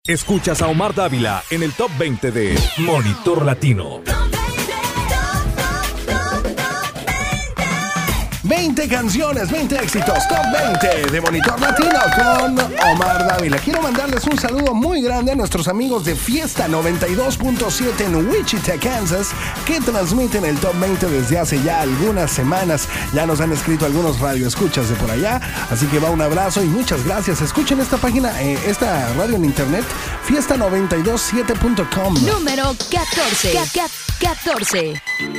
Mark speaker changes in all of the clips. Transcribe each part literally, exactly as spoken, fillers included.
Speaker 1: Escuchas a Omar Dávila en el Top veinte de Monitor Latino.
Speaker 2: veinte canciones, veinte éxitos, Top veinte de Monitor Latino con Omar Dávila. Quiero mandarles un saludo muy grande a nuestros amigos de Fiesta noventa y dos punto siete en Wichita, Kansas, que transmiten el Top veinte desde hace ya algunas semanas. Ya nos han escrito algunos radioescuchas de por allá, así que va un abrazo y muchas gracias. Escuchen esta página, eh, esta radio en internet, fiesta noventa y dos punto siete punto com.
Speaker 3: Número catorce. catorce.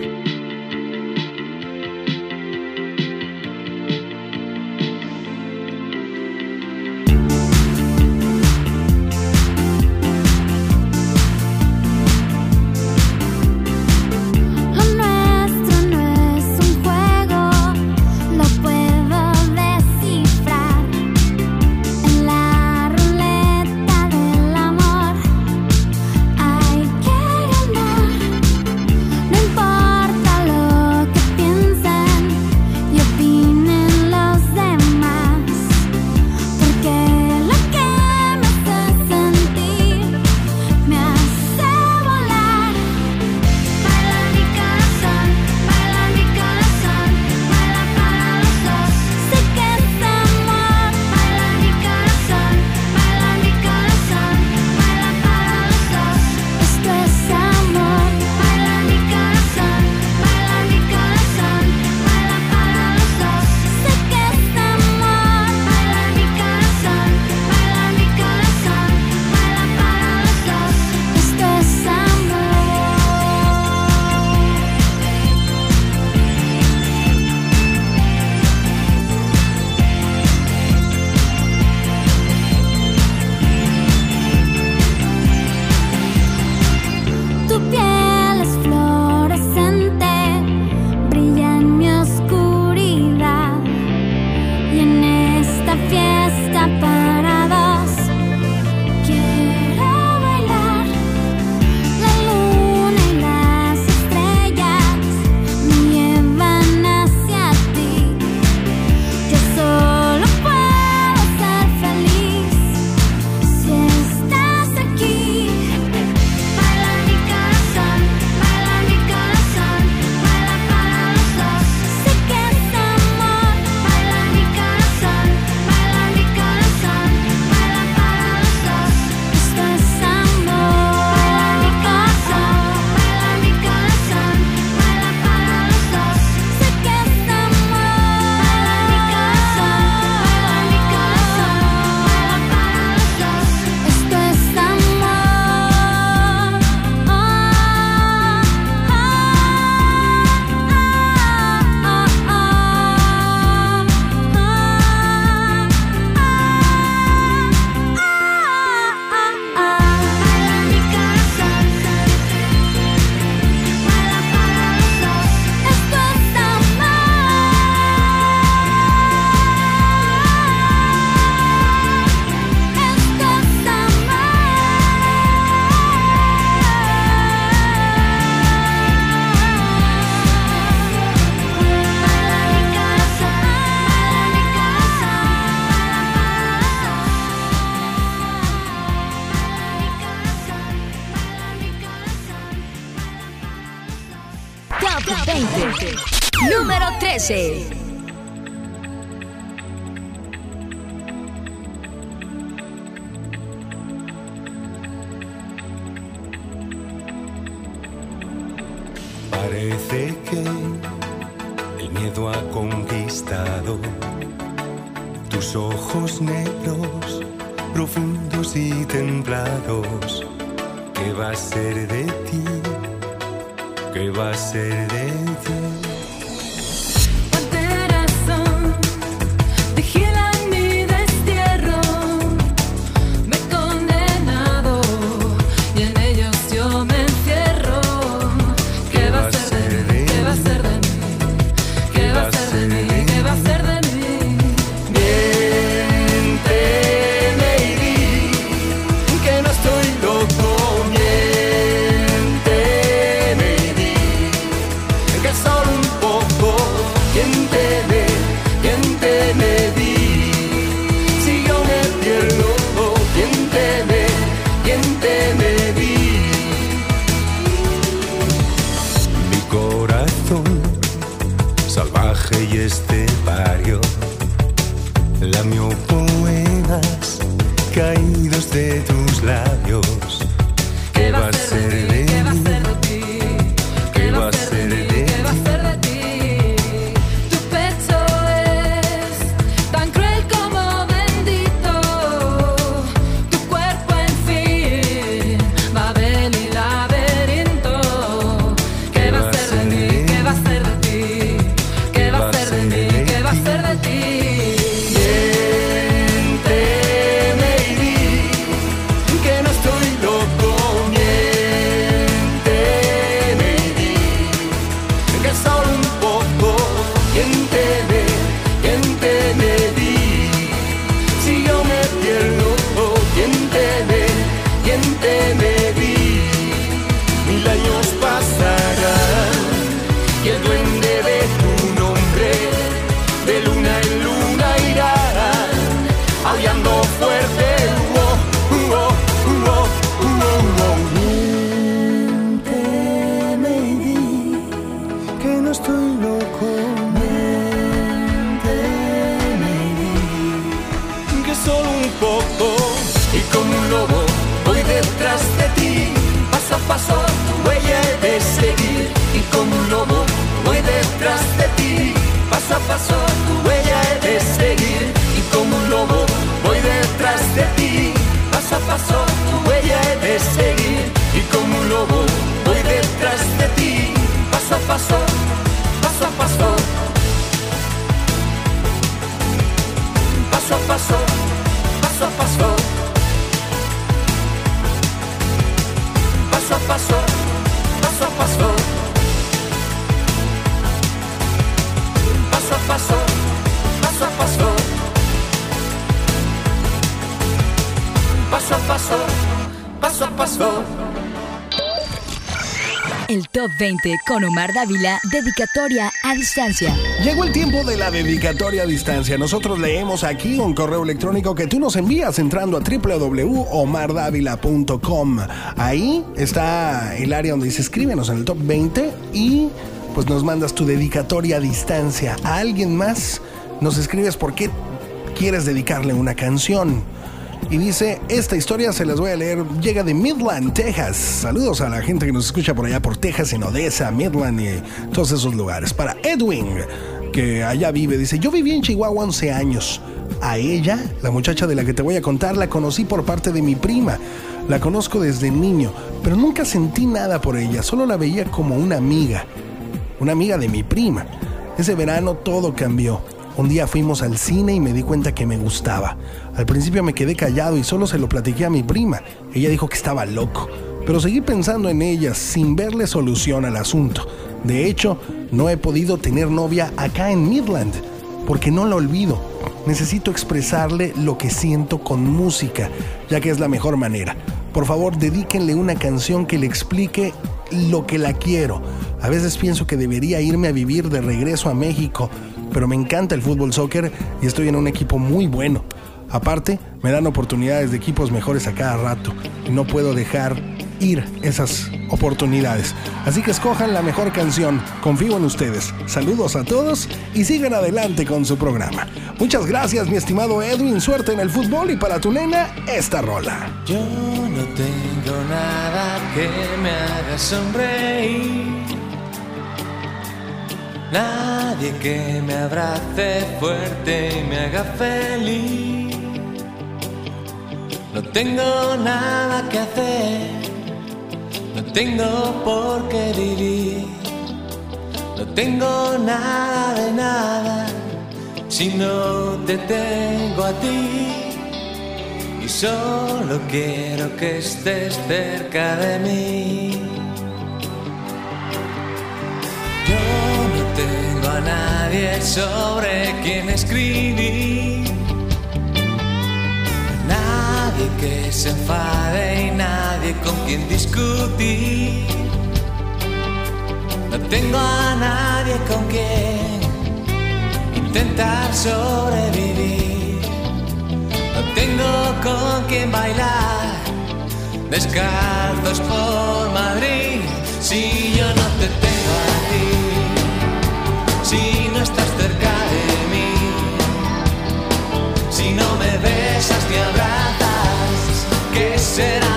Speaker 3: veinte. Número trece.
Speaker 4: Parece que el miedo ha conquistado tus ojos negros, profundos y templados. ¿Qué va a ser de ti? ¿Qué va a ser de ti?
Speaker 5: Solo un
Speaker 4: labios. ¿Qué va a ser de
Speaker 5: ¿Qué va a
Speaker 4: mí?
Speaker 5: ser de ti?
Speaker 4: ¿Qué va a ser de ti?
Speaker 5: ¿Qué va a ser de ti? Tu pecho es tan cruel como bendito. Tu cuerpo en fin, Babel y laberinto. ¿Qué va a ser de mí? ¿Qué va a ser de ti? ¿Qué va a ser de mí? ¿Qué va a ser de ti?
Speaker 4: Miénteme y di que no estoy loco. Miénteme y di que solo un poco. Miénteme, miénteme, di si yo me pierdo. Miénteme, miénteme, di mil años pasarán y el duende de tu nombre de luna en luna irá aullando fuerte. Uh, uh, uh, uh, uh, uh. Miénteme y di que no estoy loco. Miénteme y di que solo un poco. Y como un lobo voy detrás de ti, paso a paso tu huella he de seguir. Y como un lobo voy detrás de ti, paso a paso tu huella he de seguir. Y como un lobo voy detrás de ti, paso a paso tu huella he de seguir. Y como un lobo voy detrás de ti, paso a paso, paso a paso, paso a paso, paso a paso, paso a paso, paso a paso, paso a paso, paso a paso, paso a paso, paso a paso.
Speaker 3: El Top veinte con Omar Dávila, dedicatoria a distancia.
Speaker 2: Llegó el tiempo de la dedicatoria a distancia. Nosotros leemos aquí un correo electrónico que tú nos envías entrando a doble u doble u doble u punto omar davila punto com. Ahí está el área donde dice escríbenos en el Top veinte y pues nos mandas tu dedicatoria a distancia a alguien más. Nos escribes por qué quieres dedicarle una canción. Y dice, esta historia se las voy a leer, llega de Midland, Texas. Saludos a la gente que nos escucha por allá por Texas, en Odessa, Midland y todos esos lugares. Para Edwin, que allá vive, dice, yo viví en Chihuahua once años. A ella, la muchacha de la que te voy a contar, la conocí por parte de mi prima. La conozco desde niño, pero nunca sentí nada por ella, solo la veía como una amiga. Una amiga de mi prima. Ese verano todo cambió. Un día fuimos al cine y me di cuenta que me gustaba. Al principio me quedé callado y solo se lo platiqué a mi prima. Ella dijo que estaba loco, pero seguí pensando en ella sin verle solución al asunto. De hecho, no he podido tener novia acá en Midland, porque no la olvido. Necesito expresarle lo que siento con música, ya que es la mejor manera. Por favor, dedíquenle una canción que le explique lo que la quiero. A veces pienso que debería irme a vivir de regreso a México, pero me encanta el fútbol soccer y estoy en un equipo muy bueno. Aparte, me dan oportunidades de equipos mejores a cada rato y no puedo dejar ir esas oportunidades. Así que escojan la mejor canción. Confío en ustedes. Saludos a todos y sigan adelante con su programa. Muchas gracias, mi estimado Edwin. Suerte en el fútbol y para tu nena, esta rola.
Speaker 6: Yo no tengo nada que me haga sonreír. Nadie que me abrace fuerte y me haga feliz. No tengo nada que hacer, no tengo por qué vivir. No tengo nada de nada si no te tengo a ti. Y solo quiero que estés cerca de mí. Tengo a nadie sobre quien escribir, nadie que se enfade y nadie con quien discutir. No tengo a nadie con quien intentar sobrevivir. No tengo con quien bailar descalzos por Madrid. Si yo no te tengo a ti, si no estás cerca de mí, si no me besas ni abrazas, ¿qué será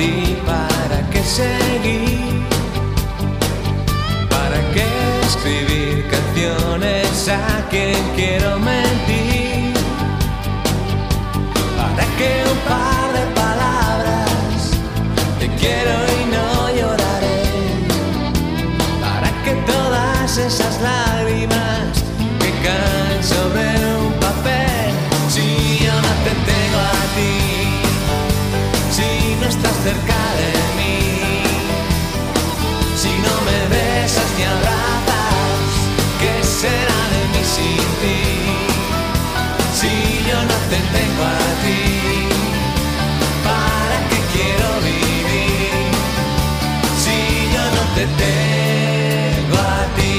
Speaker 6: ti, ¿para qué seguir? ¿Para qué escribir canciones a quien quiero mentir? ¿Para qué un par de palabras? Te quiero y no lloraré. ¿Para qué todas esas lágrimas que caen sobre un papel? Si yo no te tengo a ti, si no estás cerca de mí, si no me besas ni abrazas, ¿qué será de mí sin ti? Si yo no te tengo a ti, ¿para qué quiero vivir? Si yo no te tengo a ti.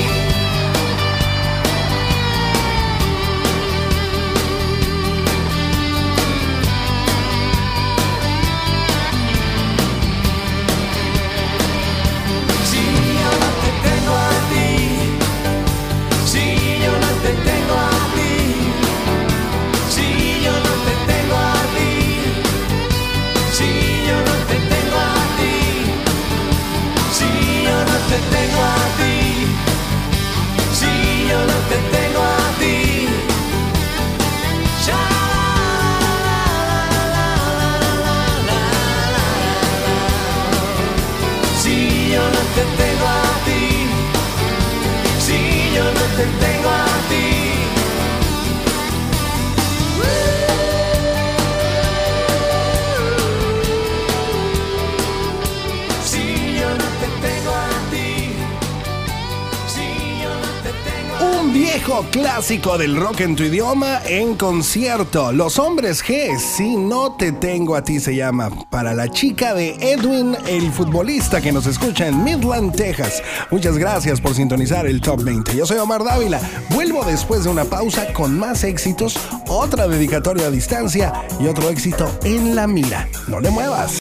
Speaker 6: Te tengo a ti, si yo no te tengo a ti, ya, si yo no te tengo a ti, si yo no te tengo a ti.
Speaker 2: Un viejo clásico del rock en tu idioma en concierto. Los Hombres G, Si no te tengo a ti, se llama. Para la chica de Edwin, el futbolista que nos escucha en Midland, Texas. Muchas gracias por sintonizar el Top veinte. Yo soy Omar Dávila. Vuelvo después de una pausa con más éxitos, otra dedicatoria a distancia y otro éxito en la mira. No le muevas.